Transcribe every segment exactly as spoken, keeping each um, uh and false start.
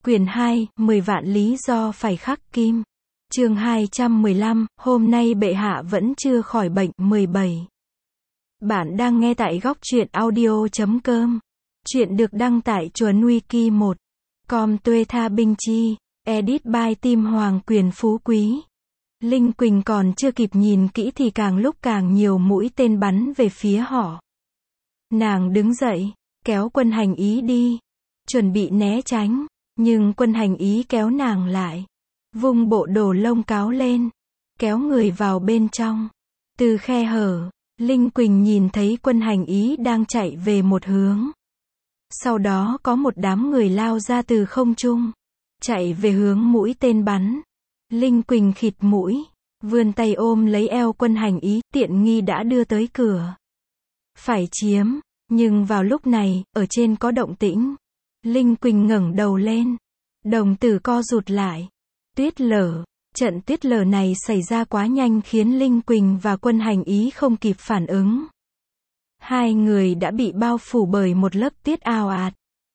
Quyển hai, mười vạn lý do phải khắc kim. Chương hai trăm mười lăm, hôm nay bệ hạ vẫn chưa khỏi bệnh. mười bảy. Bạn đang nghe tại góc truyện audio chấm com. Chuyện được đăng tại chuồn wiki một chấm com. Tuê Tha Binh Chi, edit by Tim Hoàng Quyền Phú Quý. Linh Quỳnh còn chưa kịp nhìn kỹ thì càng lúc càng nhiều mũi tên bắn về phía họ. Nàng đứng dậy, kéo Quân Hành Ý đi, chuẩn bị né tránh, nhưng Quân Hành Ý kéo nàng lại, vung bộ đồ lông cáo lên, kéo người vào bên trong. Từ khe hở, Linh Quỳnh nhìn thấy Quân Hành Ý đang chạy về một hướng. Sau đó có một đám người lao ra từ không trung, chạy về hướng mũi tên bắn. Linh Quỳnh khịt mũi, vươn tay ôm lấy eo Quân Hành Ý, tiện nghi đã đưa tới cửa. Phải chiếm, nhưng vào lúc này, ở trên có động tĩnh. Linh Quỳnh ngẩng đầu lên, đồng tử co rụt lại. Tuyết lở, trận tuyết lở này xảy ra quá nhanh khiến Linh Quỳnh và Quân Hành Ý không kịp phản ứng. Hai người đã bị bao phủ bởi một lớp tuyết ào ạt.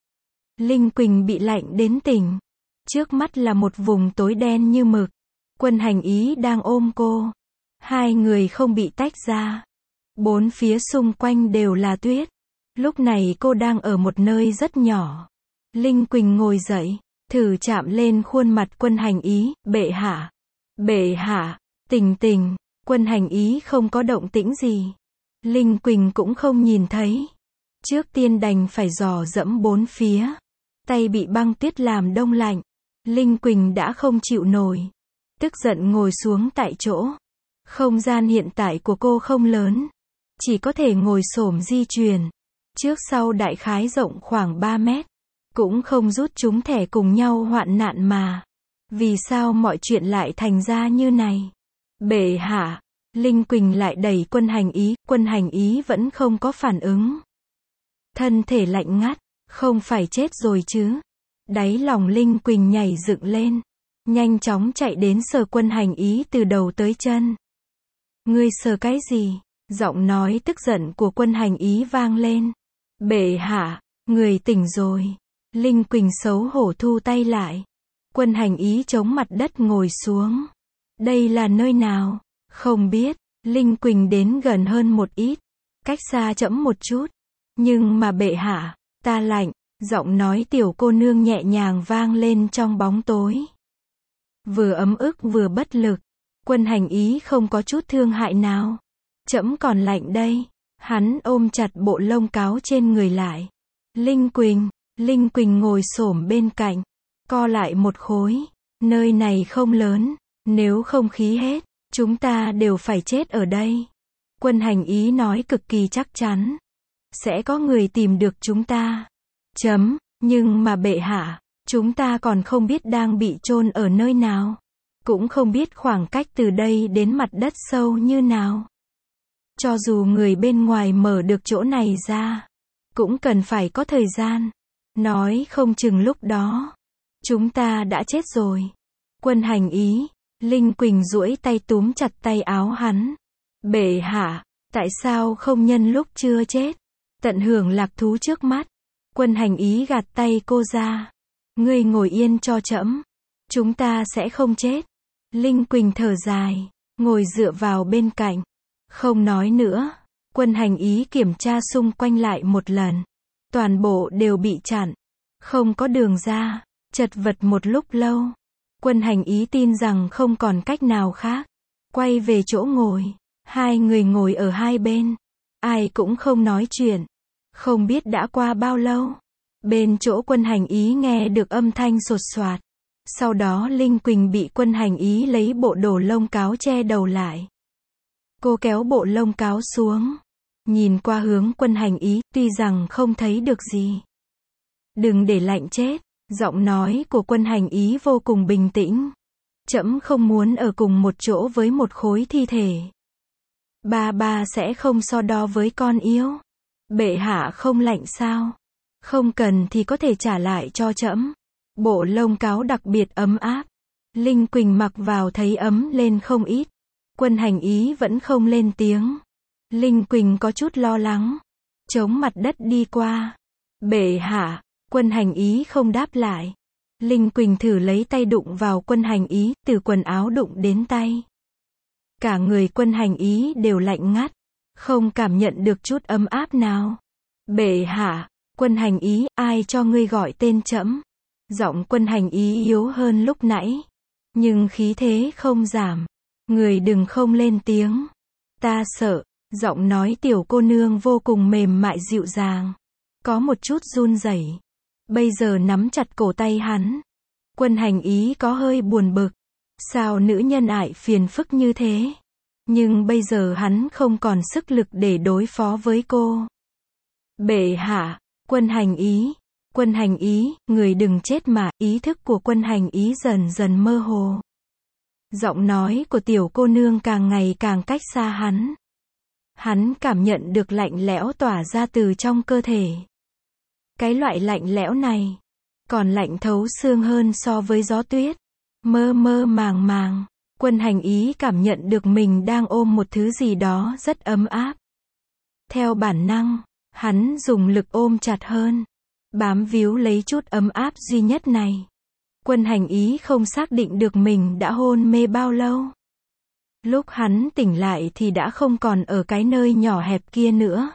Linh Quỳnh bị lạnh đến tỉnh. Trước mắt là một vùng tối đen như mực. Quân Hành Ý đang ôm cô. Hai người không bị tách ra. Bốn phía xung quanh đều là tuyết. Lúc này cô đang ở một nơi rất nhỏ. Linh Quỳnh ngồi dậy, thử chạm lên khuôn mặt Quân Hành Ý. Bệ hạ, bệ hạ, tỉnh tỉnh. Quân Hành Ý không có động tĩnh gì. Linh Quỳnh cũng không nhìn thấy. Trước tiên đành phải dò dẫm bốn phía. Tay bị băng tuyết làm đông lạnh. Linh Quỳnh đã không chịu nổi. Tức giận ngồi xuống tại chỗ. Không gian hiện tại của cô không lớn. Chỉ có thể ngồi xổm di chuyển. Trước sau đại khái rộng khoảng ba mét. Cũng không rút chúng thẻ cùng nhau hoạn nạn mà. Vì sao mọi chuyện lại thành ra như này? Bệ hạ, Linh Quỳnh lại đẩy Quân Hành Ý. Quân Hành Ý vẫn không có phản ứng. Thân thể lạnh ngắt, không phải chết rồi chứ? Đáy lòng Linh Quỳnh nhảy dựng lên. Nhanh chóng chạy đến sờ Quân Hành Ý từ đầu tới chân. Ngươi sờ cái gì? Giọng nói tức giận của Quân Hành Ý vang lên. Bệ hạ, người tỉnh rồi. Linh Quỳnh xấu hổ thu tay lại. Quân Hành Ý chống mặt đất ngồi xuống. Đây là nơi nào? Không biết. Linh Quỳnh đến gần hơn một ít. Cách xa trẫm một chút. Nhưng mà bệ hạ, ta lạnh. Giọng nói tiểu cô nương nhẹ nhàng vang lên trong bóng tối. Vừa ấm ức vừa bất lực. Quân Hành Ý không có chút thương hại nào. Trẫm còn lạnh đây. Hắn ôm chặt bộ lông cáo trên người lại. Linh Quỳnh, Linh Quỳnh ngồi xổm bên cạnh. Co lại một khối. Nơi này không lớn. Nếu không khí hết, chúng ta đều phải chết ở đây. Quân Hành Ý nói cực kỳ chắc chắn. Sẽ có người tìm được chúng ta. Chấm, nhưng mà bệ hạ, chúng ta còn không biết đang bị chôn ở nơi nào. Cũng không biết khoảng cách từ đây đến mặt đất sâu như nào. Cho dù người bên ngoài mở được chỗ này ra, cũng cần phải có thời gian. Nói không chừng lúc đó, chúng ta đã chết rồi. Quân Hành Ý, Linh Quỳnh duỗi tay túm chặt tay áo hắn. Bệ hạ, tại sao không nhân lúc chưa chết, tận hưởng lạc thú trước mắt? Quân Hành Ý gạt tay cô ra. Ngươi ngồi yên cho trẫm. Chúng ta sẽ không chết. Linh Quỳnh thở dài, ngồi dựa vào bên cạnh. Không nói nữa. Quân Hành Ý kiểm tra xung quanh lại một lần. Toàn bộ đều bị chặn. Không có đường ra. Chật vật một lúc lâu. Quân Hành Ý tin rằng không còn cách nào khác. Quay về chỗ ngồi. Hai người ngồi ở hai bên. Ai cũng không nói chuyện. Không biết đã qua bao lâu. Bên chỗ Quân Hành Ý nghe được âm thanh sột soạt. Sau đó Linh Quỳnh bị Quân Hành Ý lấy bộ đồ lông cáo che đầu lại. Cô kéo bộ lông cáo xuống. Nhìn qua hướng Quân Hành Ý, tuy rằng không thấy được gì. Đừng để lạnh chết. Giọng nói của Quân Hành Ý vô cùng bình tĩnh. Trẫm không muốn ở cùng một chỗ với một khối thi thể. Ba ba sẽ không so đo với con yếu. Bệ hạ không lạnh sao? Không cần thì có thể trả lại cho trẫm. Bộ lông cáo đặc biệt ấm áp. Linh Quỳnh mặc vào thấy ấm lên không ít. Quân Hành Ý vẫn không lên tiếng. Linh Quỳnh có chút lo lắng. Chống mặt đất đi qua. Bệ hạ, Quân Hành Ý không đáp lại. Linh Quỳnh thử lấy tay đụng vào Quân Hành Ý, từ quần áo đụng đến tay. Cả người Quân Hành Ý đều lạnh ngắt, không cảm nhận được chút ấm áp nào. Bệ hạ, Quân Hành Ý, ai cho ngươi gọi tên trẫm? Giọng Quân Hành Ý yếu hơn lúc nãy, nhưng khí thế không giảm. Người đừng không lên tiếng. Ta sợ. Giọng nói tiểu cô nương vô cùng mềm mại dịu dàng, có một chút run rẩy. Bây giờ nắm chặt cổ tay hắn. Quân Hành Ý có hơi buồn bực. Sao nữ nhân ại phiền phức như thế? Nhưng bây giờ hắn không còn sức lực để đối phó với cô. Bệ hạ, Quân Hành Ý, Quân Hành Ý, người đừng chết mà. Ý thức của Quân Hành Ý dần dần mơ hồ. Giọng nói của tiểu cô nương càng ngày càng cách xa hắn. Hắn cảm nhận được lạnh lẽo tỏa ra từ trong cơ thể. Cái loại lạnh lẽo này, còn lạnh thấu xương hơn so với gió tuyết. Mơ mơ màng màng, Quân Hành Ý cảm nhận được mình đang ôm một thứ gì đó rất ấm áp. Theo bản năng, hắn dùng lực ôm chặt hơn, bám víu lấy chút ấm áp duy nhất này. Quân Hành Ý không xác định được mình đã hôn mê bao lâu. Lúc hắn tỉnh lại thì đã không còn ở cái nơi nhỏ hẹp kia nữa.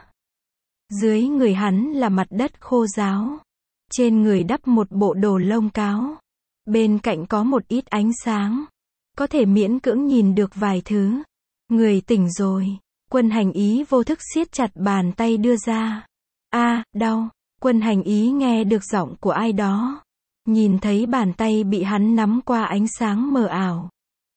Dưới người hắn là mặt đất khô ráo. Trên người đắp một bộ đồ lông cáo. Bên cạnh có một ít ánh sáng. Có thể miễn cưỡng nhìn được vài thứ. Người tỉnh rồi. Quân Hành Ý vô thức siết chặt bàn tay đưa ra. A, đau. Quân Hành Ý nghe được giọng của ai đó. Nhìn thấy bàn tay bị hắn nắm qua ánh sáng mờ ảo.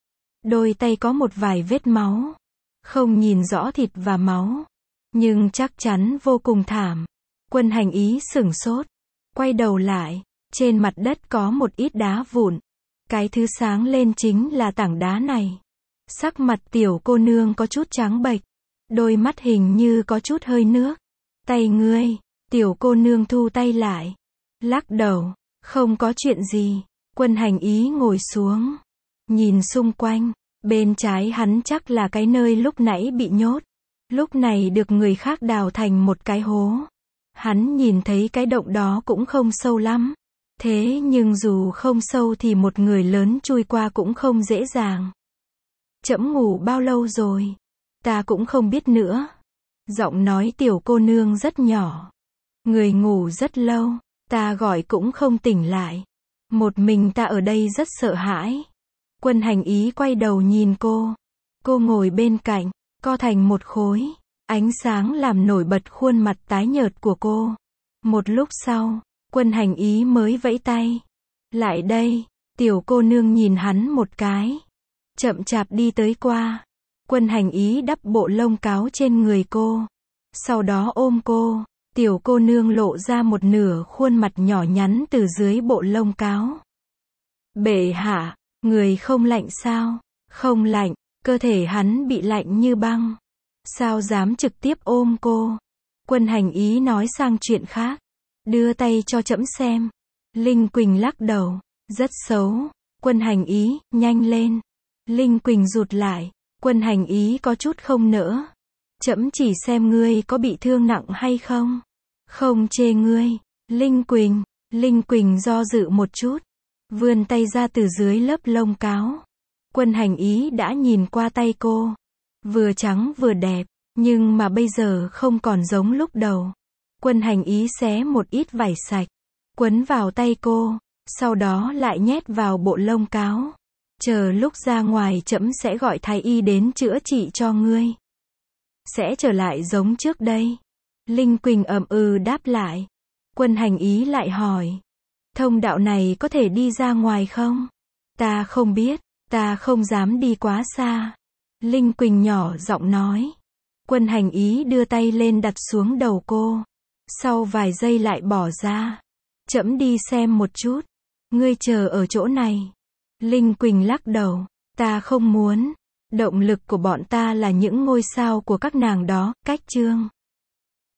Đôi tay có một vài vết máu. Không nhìn rõ thịt và máu. Nhưng chắc chắn vô cùng thảm. Quân Hành Ý sửng sốt. Quay đầu lại. Trên mặt đất có một ít đá vụn. Cái thứ sáng lên chính là tảng đá này. Sắc mặt tiểu cô nương có chút trắng bệch. Đôi mắt hình như có chút hơi nước. Tay ngươi. Tiểu cô nương thu tay lại. Lắc đầu. Không có chuyện gì. Quân Hành Ý ngồi xuống. Nhìn xung quanh. Bên trái hắn chắc là cái nơi lúc nãy bị nhốt. Lúc này được người khác đào thành một cái hố. Hắn nhìn thấy cái động đó cũng không sâu lắm. Thế nhưng dù không sâu thì một người lớn chui qua cũng không dễ dàng. Trẫm ngủ bao lâu rồi? Ta cũng không biết nữa. Giọng nói tiểu cô nương rất nhỏ. Người ngủ rất lâu. Ta gọi cũng không tỉnh lại. Một mình ta ở đây rất sợ hãi. Quân Hành Ý quay đầu nhìn cô. Cô ngồi bên cạnh, co thành một khối. Ánh sáng làm nổi bật khuôn mặt tái nhợt của cô. Một lúc sau, Quân Hành Ý mới vẫy tay. Lại đây, tiểu cô nương nhìn hắn một cái. Chậm chạp đi tới qua. Quân Hành Ý đắp bộ lông cáo trên người cô. Sau đó ôm cô. Tiểu cô nương lộ ra một nửa khuôn mặt nhỏ nhắn từ dưới bộ lông cáo. Bệ hạ, người không lạnh sao? Không lạnh, cơ thể hắn bị lạnh như băng. Sao dám trực tiếp ôm cô? Quân Hành Ý nói sang chuyện khác. Đưa tay cho trẫm xem. Linh Quỳnh lắc đầu. Rất xấu. Quân Hành Ý, nhanh lên. Linh Quỳnh rụt lại. Quân Hành Ý có chút không nỡ. Trẫm chỉ xem ngươi có bị thương nặng hay không. Không chê ngươi. Linh Quỳnh. Linh Quỳnh do dự một chút. Vươn tay ra từ dưới lớp lông cáo. Quân Hành Ý đã nhìn qua tay cô. Vừa trắng vừa đẹp. Nhưng mà bây giờ không còn giống lúc đầu. Quân Hành Ý xé một ít vải sạch. Quấn vào tay cô. Sau đó lại nhét vào bộ lông cáo. Chờ lúc ra ngoài trẫm sẽ gọi thái y đến chữa trị cho ngươi. Sẽ trở lại giống trước đây. Linh Quỳnh ậm ừ đáp lại. Quân Hành Ý lại hỏi. Thông đạo này có thể đi ra ngoài không? Ta không biết. Ta không dám đi quá xa. Linh Quỳnh nhỏ giọng nói. Quân Hành Ý đưa tay lên đặt xuống đầu cô. Sau vài giây lại bỏ ra. Trẫm đi xem một chút. Ngươi chờ ở chỗ này. Linh Quỳnh lắc đầu. Ta không muốn. Động lực của bọn ta là những ngôi sao của các nàng đó. Cách chương